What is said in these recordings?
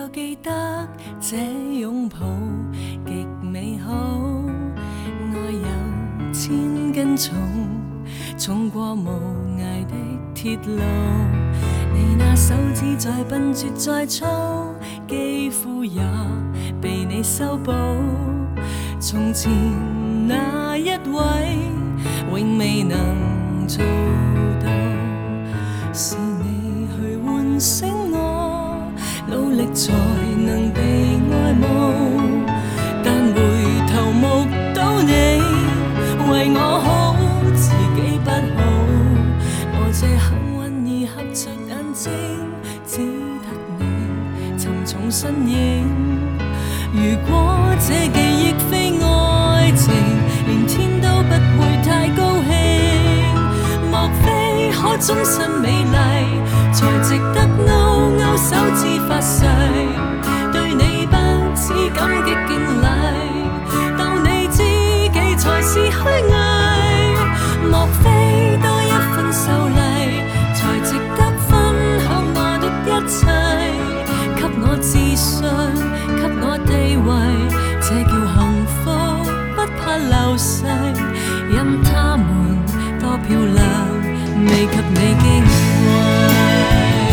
又記得這擁抱極美好，愛有千斤重，重過無涯的鐵路。你那手指再笨拙再粗，肌膚也被你修補。從前那一位永未能做到，是你去喚醒我，努力才能被愛慕。但回頭目睹你為我好，自己不好。我這幸運兒合着眼睛，只得你沉重身影。如果這記憶非愛情，連天都不會太高興。莫非可終身美麗，才值得勾勾手指發誓，對你不止感激敬禮，當你知己才是虛偽。莫非多一份秀麗，才值得分享我的一切，給我自信，給我地位，這叫幸福，不怕流逝。任他們多漂亮，未及你矜貴。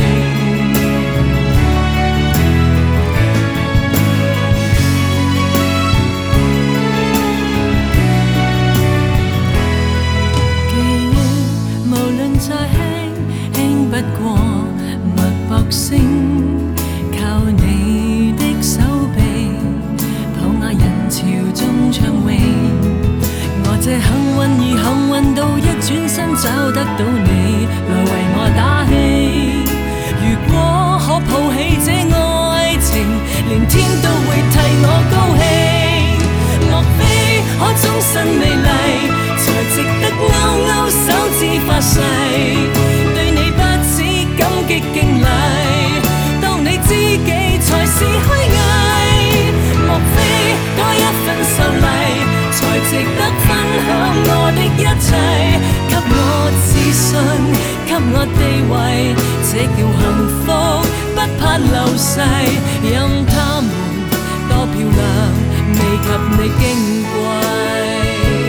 再輕輕不過脈搏聲，靠你的手臂抱我人潮中暢泳。我這幸運兒幸運到一轉身找得到你來為我打氣。如果可抱起這愛情，連天都會替我高興。莫非可終身美麗，才值得勾勾手指發誓，對你不止感激敬禮，當你知己才是虛偽。莫非多一份秀麗，才值得分享我的一切，給我自信，給我地位，這叫幸福，不怕流逝。任他們多漂亮，未及你矜貴。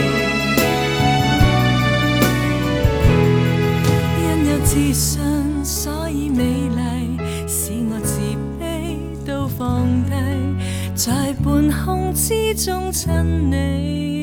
自信所以美麗，使我自卑都放低，在半空之中親你。